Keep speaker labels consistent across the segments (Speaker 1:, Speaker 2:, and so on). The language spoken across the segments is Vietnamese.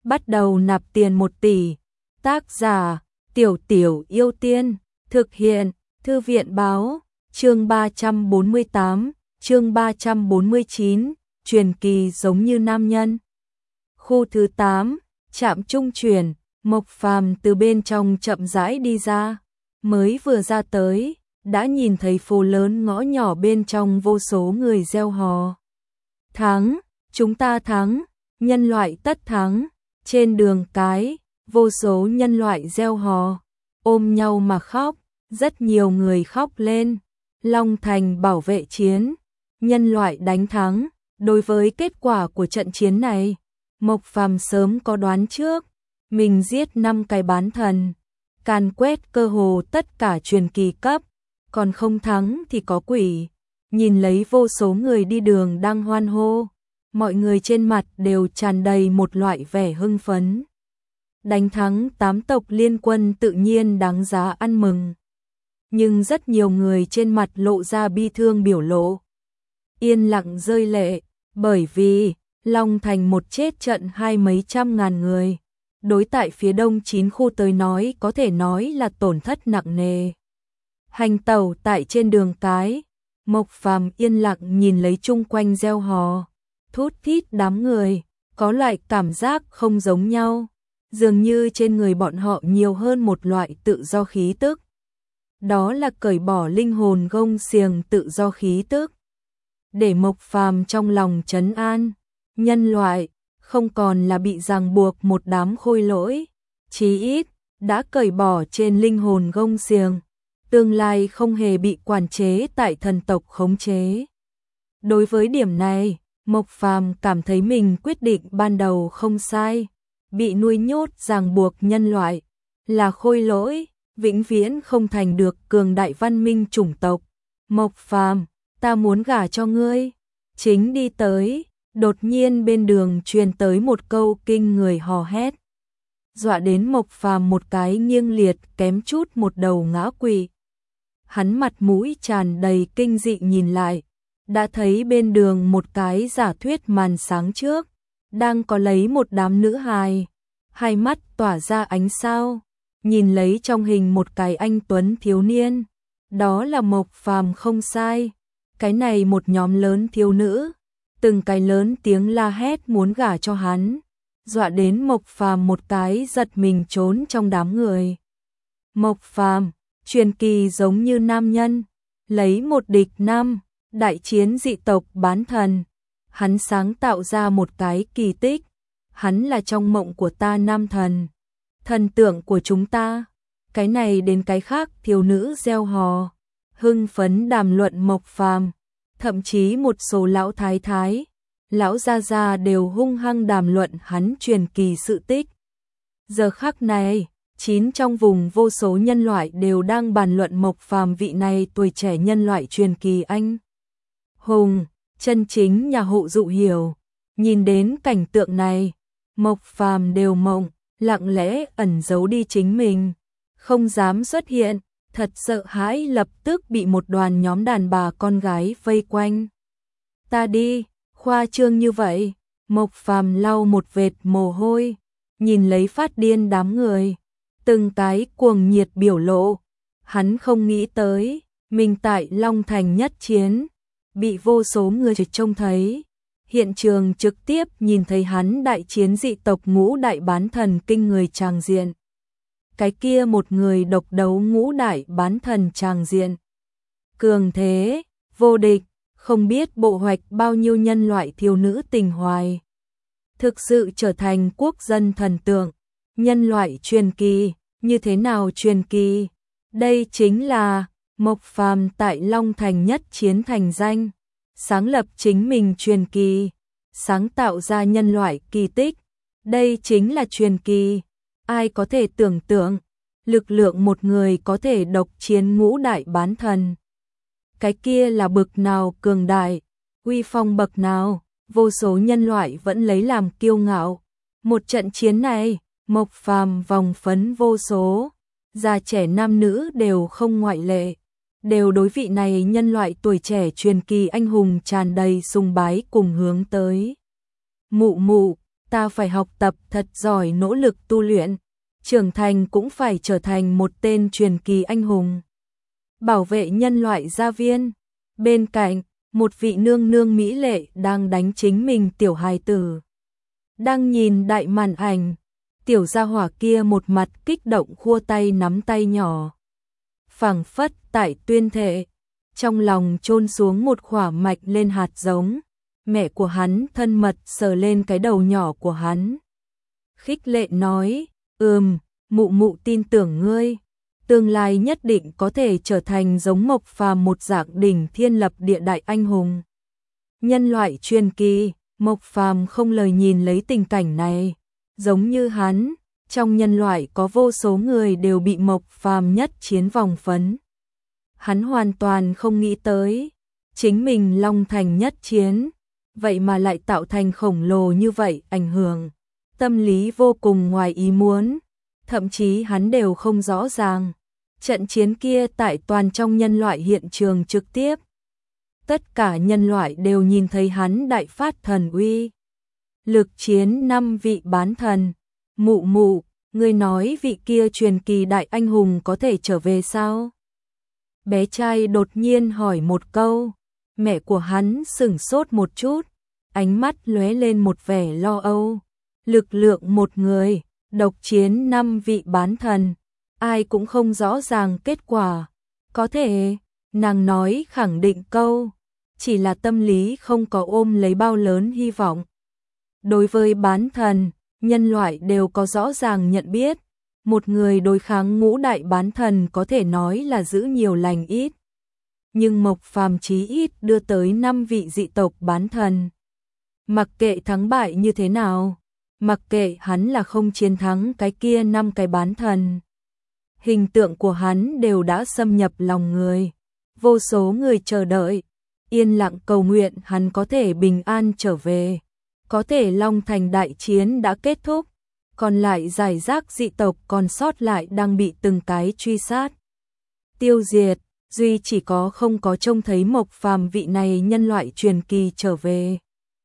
Speaker 1: bắt đầu nạp tiền 1 tỷ. Tác giả Tiểu Tiểu Yêu Tiên. Thực hiện Thư viện Báo. Chương 348, chương 349, truyền kỳ giống như nam nhân. Khu thứ 8, trạm trung chuyển. Mộc Phàm từ bên trong chậm rãi đi ra, mới vừa ra tới, đã nhìn thấy phố lớn ngõ nhỏ bên trong vô số người reo hò. Thắng, chúng ta thắng, nhân loại tất thắng. Trên đường cái, vô số nhân loại reo hò, ôm nhau mà khóc, rất nhiều người khóc lên. Long Thành bảo vệ chiến, nhân loại đánh thắng. Đối với kết quả của trận chiến này, Mộc Phàm sớm có đoán trước. Mình giết 5 cái bán thần, càn quét cơ hồ tất cả truyền kỳ cấp, còn không thắng thì có quỷ. Nhìn lấy vô số người đi đường đang hoan hô, mọi người trên mặt đều tràn đầy một loại vẻ hưng phấn. Đánh thắng 8 tộc liên quân tự nhiên đáng giá ăn mừng. Nhưng rất nhiều người trên mặt lộ ra bi thương biểu lộ, yên lặng rơi lệ, bởi vì Long Thành một chết trận 20 mấy trăm ngàn người. Đối tại phía đông 9 khu tới nói có thể nói là tổn thất nặng nề. Hành tẩu tại trên đường cái, Mộc Phàm yên lặng nhìn lấy chung quanh reo hò, thút thít đám người, có loại cảm giác không giống nhau, dường như trên người bọn họ nhiều hơn một loại tự do khí tức. Đó là cởi bỏ linh hồn gông xiềng tự do khí tức. Để Mộc Phàm trong lòng trấn an, nhân loại không còn là bị ràng buộc một đám khôi lỗi, chí ít đã cởi bỏ trên linh hồn gông xiềng, tương lai không hề bị quản chế tại thần tộc khống chế. Đối với điểm này, Mộc Phàm cảm thấy mình quyết định ban đầu không sai, bị nuôi nhốt ràng buộc nhân loại là khôi lỗi, vĩnh viễn không thành được cường đại văn minh chủng tộc. Mộc Phàm, ta muốn gả cho ngươi. Chính đi tới, đột nhiên bên đường truyền tới một câu kinh người hò hét, dọa đến Mộc Phàm một cái nghiêng liệt kém chút một đầu ngã quỵ. Hắn mặt mũi tràn đầy kinh dị nhìn lại, đã thấy bên đường một cái giả thuyết màn sáng trước, đang có lấy một đám nữ hài, hai mắt tỏa ra ánh sao, nhìn lấy trong hình một cái anh tuấn thiếu niên. Đó là Mộc Phàm không sai, cái này một nhóm lớn thiếu nữ, từng cái lớn tiếng la hét muốn gả cho hắn, dọa đến Mộc Phàm một cái giật mình trốn trong đám người. Mộc Phàm, truyền kỳ giống như nam nhân, lấy một địch 5, đại chiến dị tộc bán thần, hắn sáng tạo ra một cái kỳ tích, hắn là trong mộng của ta nam thần, thần tượng của chúng ta. Cái này đến cái khác thiếu nữ reo hò, hưng phấn đàm luận Mộc Phàm. Thậm chí một số lão thái thái, lão gia gia đều hung hăng đàm luận hắn truyền kỳ sự tích. Giờ khắc này, 9 trong vùng vô số nhân loại đều đang bàn luận Mộc Phàm vị này tuổi trẻ nhân loại truyền kỳ anh hùng, chân chính nhà hộ dụ hiểu. Nhìn đến cảnh tượng này, Mộc Phàm đều mộng, lặng lẽ ẩn giấu đi chính mình, không dám xuất hiện. Thật sợ hãi lập tức bị một đoàn nhóm đàn bà con gái vây quanh. Ta đi, khoa trương như vậy. Mộc Phàm lau một vệt mồ hôi, nhìn lấy phát điên đám người, từng cái cuồng nhiệt biểu lộ. Hắn không nghĩ tới, mình tại Long Thành nhất chiến, bị vô số người trông thấy. Hiện trường trực tiếp nhìn thấy hắn đại chiến dị tộc ngũ đại bán thần kinh người tràng diện. Cái kia một người độc đấu ngũ đại bán thần tràng diện. Cường thế, vô địch, không biết bộ hoạch bao nhiêu nhân loại thiếu nữ tình hoài. Thực sự trở thành quốc dân thần tượng, nhân loại truyền kỳ, như thế nào truyền kỳ? Đây chính là Mộc Phàm tại Long Thành nhất chiến thành danh, sáng lập chính mình truyền kỳ, sáng tạo ra nhân loại kỳ tích. Đây chính là truyền kỳ. Ai có thể tưởng tượng, lực lượng một người có thể độc chiến ngũ đại bán thần. Cái kia là bực nào cường đại, uy phong bậc nào, vô số nhân loại vẫn lấy làm kiêu ngạo. Một trận chiến này, Mộc Phàm vòng phấn vô số, già trẻ nam nữ đều không ngoại lệ, đều đối vị này nhân loại tuổi trẻ truyền kỳ anh hùng tràn đầy sùng bái cùng hướng tới. Mụ mụ, ta phải học tập thật giỏi, nỗ lực tu luyện, trưởng thành cũng phải trở thành một tên truyền kỳ anh hùng. Bảo vệ nhân loại gia viên. Bên cạnh, một vị nương nương mỹ lệ đang đánh chính mình tiểu hài tử. Đang nhìn đại màn ảnh, tiểu gia hỏa kia một mặt kích động khua tay nắm tay nhỏ. Phảng phất tại tuyên thệ, trong lòng chôn xuống một quả mạch lên hạt giống. Mẹ của hắn thân mật sờ lên cái đầu nhỏ của hắn. Khích lệ nói, mụ mụ tin tưởng ngươi. Tương lai nhất định có thể trở thành giống Mộc Phàm một dạng đỉnh thiên lập địa đại anh hùng. Nhân loại truyền kỳ, Mộc Phàm không lời nhìn lấy tình cảnh này. Giống như hắn, trong nhân loại có vô số người đều bị Mộc Phàm nhất chiến vòng phấn. Hắn hoàn toàn không nghĩ tới, chính mình Long Thành nhất chiến, vậy mà lại tạo thành khổng lồ như vậy, ảnh hưởng tâm lý vô cùng ngoài ý muốn, thậm chí hắn đều không rõ ràng. Trận chiến kia tại toàn trong nhân loại hiện trường trực tiếp. Tất cả nhân loại đều nhìn thấy hắn đại phát thần uy. Lực chiến 5 vị bán thần. Mụ mụ, ngươi nói vị kia truyền kỳ đại anh hùng có thể trở về sao? Bé trai đột nhiên hỏi một câu. Mẹ của hắn sửng sốt một chút, ánh mắt lóe lên một vẻ lo âu. Lực lượng một người, độc chiến 5 vị bán thần, ai cũng không rõ ràng kết quả. Có thể, nàng nói khẳng định câu, chỉ là tâm lý không có ôm lấy bao lớn hy vọng. Đối với bán thần, nhân loại đều có rõ ràng nhận biết, một người đối kháng ngũ đại bán thần có thể nói là giữ nhiều lành ít. Nhưng Mộc Phàm chí ít đưa tới 5 vị dị tộc bán thần. Mặc kệ thắng bại như thế nào, mặc kệ hắn là không chiến thắng cái kia 5 cái bán thần, hình tượng của hắn đều đã xâm nhập lòng người. Vô số người chờ đợi, yên lặng cầu nguyện hắn có thể bình an trở về. Có thể Long Thành đại chiến đã kết thúc, còn lại giải rác dị tộc còn sót lại đang bị từng cái truy sát, tiêu diệt. Duy chỉ có không có trông thấy Mộc Phàm vị này nhân loại truyền kỳ trở về.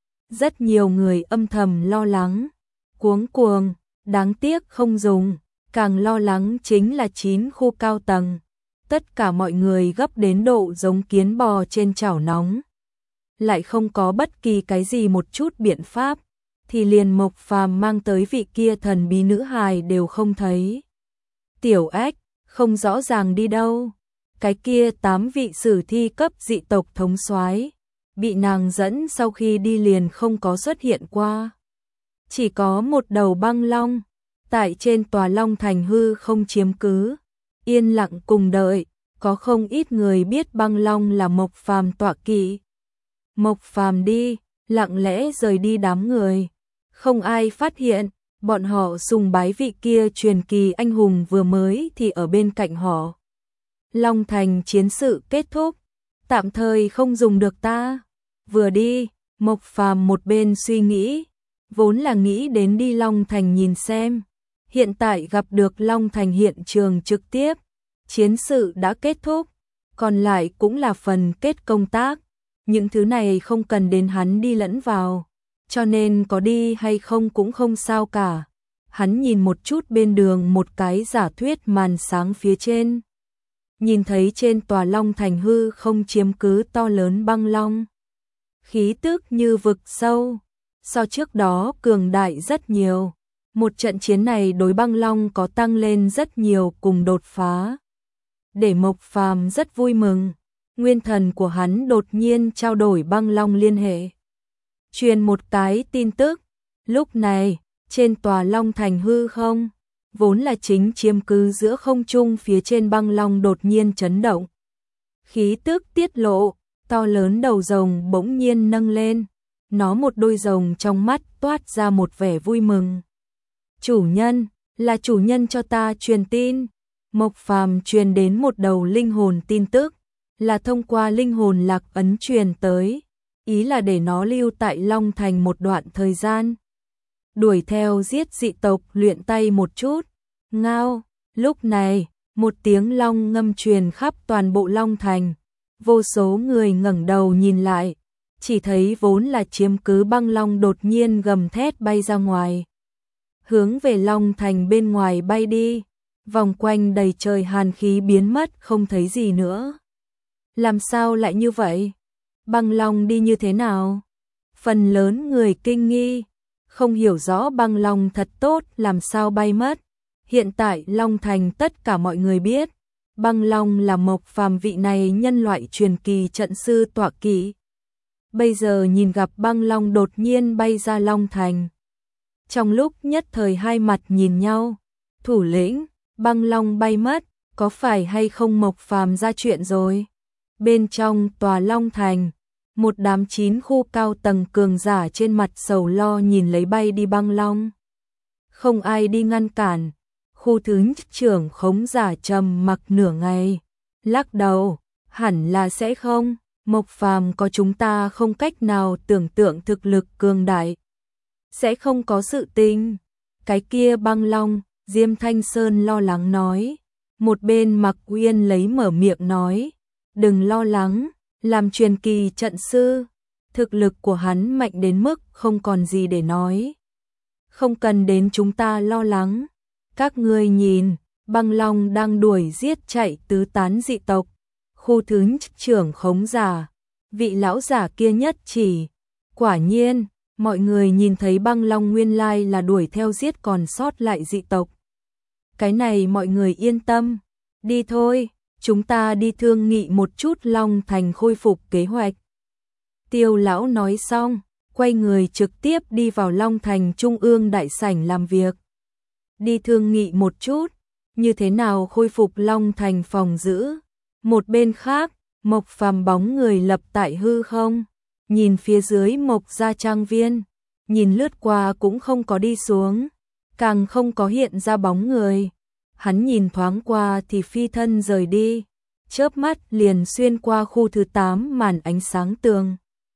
Speaker 1: Rất nhiều người âm thầm lo lắng, cuống cuồng, đáng tiếc không dùng. Càng lo lắng chính là 9 khu cao tầng. Tất cả mọi người gấp đến độ giống kiến bò trên chảo nóng. Lại không có bất kỳ cái gì một chút biện pháp, thì liền Mộc Phàm mang tới vị kia thần bí nữ hài đều không thấy. Tiểu Ếch, không rõ ràng đi đâu. Cái kia 8 vị sử thi cấp dị tộc thống soái, bị nàng dẫn sau khi đi liền không có xuất hiện qua. Chỉ có một đầu băng long, tại trên tòa Long Thành hư không chiếm cứ, yên lặng cùng đợi. Có không ít người biết băng long là Mộc Phàm tọa kỵ. Mộc Phàm đi, lặng lẽ rời đi đám người. Không ai phát hiện, bọn họ sùng bái vị kia truyền kỳ anh hùng vừa mới thì ở bên cạnh họ. Long Thành chiến sự kết thúc, tạm thời không dùng được ta. Vừa đi, Mộc Phàm một bên suy nghĩ, vốn là nghĩ đến đi Long Thành nhìn xem. Hiện tại gặp được Long Thành hiện trường trực tiếp, chiến sự đã kết thúc, còn lại cũng là phần kết công tác. Những thứ này không cần đến hắn đi lẫn vào, cho nên có đi hay không cũng không sao cả. Hắn nhìn một chút bên đường một cái giả thuyết màn sáng phía trên. Nhìn thấy trên tòa Long Thành hư không chiếm cứ to lớn băng long. Khí tức như vực sâu, so trước đó cường đại rất nhiều. Một trận chiến này đối băng long có tăng lên rất nhiều cùng đột phá. Để Mộc Phàm rất vui mừng, nguyên thần của hắn đột nhiên trao đổi băng long liên hệ. Truyền một cái tin tức, lúc này, trên tòa Long Thành hư không, vốn là chính chiếm cứ giữa không trung phía trên băng long đột nhiên chấn động. Khí tức tiết lộ, to lớn đầu rồng bỗng nhiên nâng lên, nó một đôi rồng trong mắt toát ra một vẻ vui mừng. Chủ nhân, là chủ nhân cho ta truyền tin. Mộc Phàm truyền đến một đầu linh hồn tin tức, là thông qua linh hồn lạc ấn truyền tới, ý là để nó lưu tại Long Thành một đoạn thời gian. Đuổi theo giết dị tộc, luyện tay một chút. Ngao, lúc này, một tiếng long ngâm truyền khắp toàn bộ Long Thành. Vô số người ngẩng đầu nhìn lại, chỉ thấy vốn là chiếm cứ băng long đột nhiên gầm thét bay ra ngoài. Hướng về Long Thành bên ngoài bay đi, vòng quanh đầy trời hàn khí biến mất không thấy gì nữa. Làm sao lại như vậy? Băng long đi như thế nào? Phần lớn người kinh nghi, không hiểu rõ băng long thật tốt làm sao bay mất. Hiện tại Long Thành tất cả mọi người biết, băng long là Mộc Phàm vị này nhân loại truyền kỳ trận sư tọa kỵ. Bây giờ nhìn gặp băng long đột nhiên bay ra Long Thành. Trong lúc nhất thời hai mặt nhìn nhau, thủ lĩnh, băng long bay mất, có phải hay không Mộc Phàm ra chuyện rồi? Bên trong tòa Long Thành, một đám 9 khu cao tầng cường giả trên mặt sầu lo nhìn lấy bay đi băng long. Không ai đi ngăn cản, khu thứ trưởng Khống giả trầm mặc nửa ngày, lắc đầu, hẳn là sẽ không, Mộc Phàm có chúng ta không cách nào tưởng tượng thực lực cường đại. Sẽ không có sự tình. Cái kia băng long, Diêm Thanh Sơn lo lắng nói. Một bên Mặc Uyên lấy mở miệng nói, đừng lo lắng, làm truyền kỳ trận sư, thực lực của hắn mạnh đến mức không còn gì để nói. Không cần đến chúng ta lo lắng. Các ngươi nhìn, băng long đang đuổi giết chạy tứ tán dị tộc. Khu thứ trưởng Khống giả, vị lão giả kia nhất chỉ. Quả nhiên, mọi người nhìn thấy băng long nguyên lai là đuổi theo giết còn sót lại dị tộc. Cái này mọi người yên tâm. Đi thôi, chúng ta đi thương nghị một chút Long Thành khôi phục kế hoạch. Tiêu lão nói xong, quay người trực tiếp đi vào Long Thành Trung ương đại sảnh làm việc. Đi thương nghị một chút, như thế nào khôi phục Long Thành phòng giữ. Một bên khác, Mộc Phàm bóng người lập tại hư không, nhìn phía dưới Mộc gia trang viên, nhìn lướt qua cũng không có đi xuống, càng không có hiện ra bóng người. Hắn nhìn thoáng qua thì phi thân rời đi, chớp mắt liền xuyên qua khu thứ 8 màn ánh sáng tường.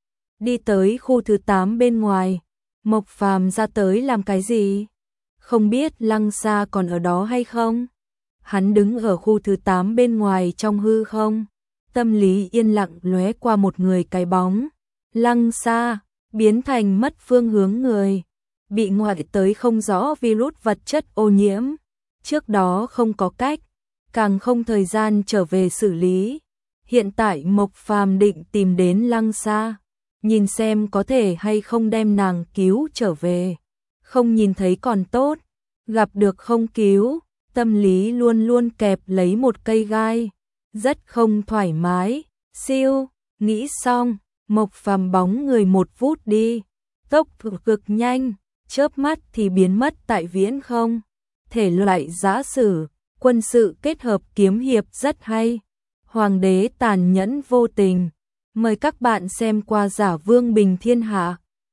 Speaker 1: Đi tới khu thứ 8 bên ngoài, Mộc Phàm ra tới làm cái gì? Không biết Lăng Sa còn ở đó hay không? Hắn đứng ở khu thứ 8 bên ngoài trong hư không, tâm lý yên lặng lóe qua một người cái bóng. Lăng Sa biến thành mất phương hướng người, bị ngoại tới không rõ virus vật chất ô nhiễm. Trước đó không có cách, càng không thời gian trở về xử lý. Hiện tại Mộc Phàm định tìm đến Lăng Sa, nhìn xem có thể hay không đem nàng cứu trở về. Không nhìn thấy còn tốt, gặp được không cứu, tâm lý luôn luôn kẹp lấy một cây gai, rất không thoải mái. Siêu, nghĩ xong, Mộc Phàm bóng người một vút đi, tốc độ cực nhanh, chớp mắt thì biến mất tại viễn không. Thể loại giã sử, quân sự kết hợp kiếm hiệp rất hay. Hoàng đế tàn nhẫn vô tình. Mời các bạn xem qua Giả Vương Bình Thiên Hạ.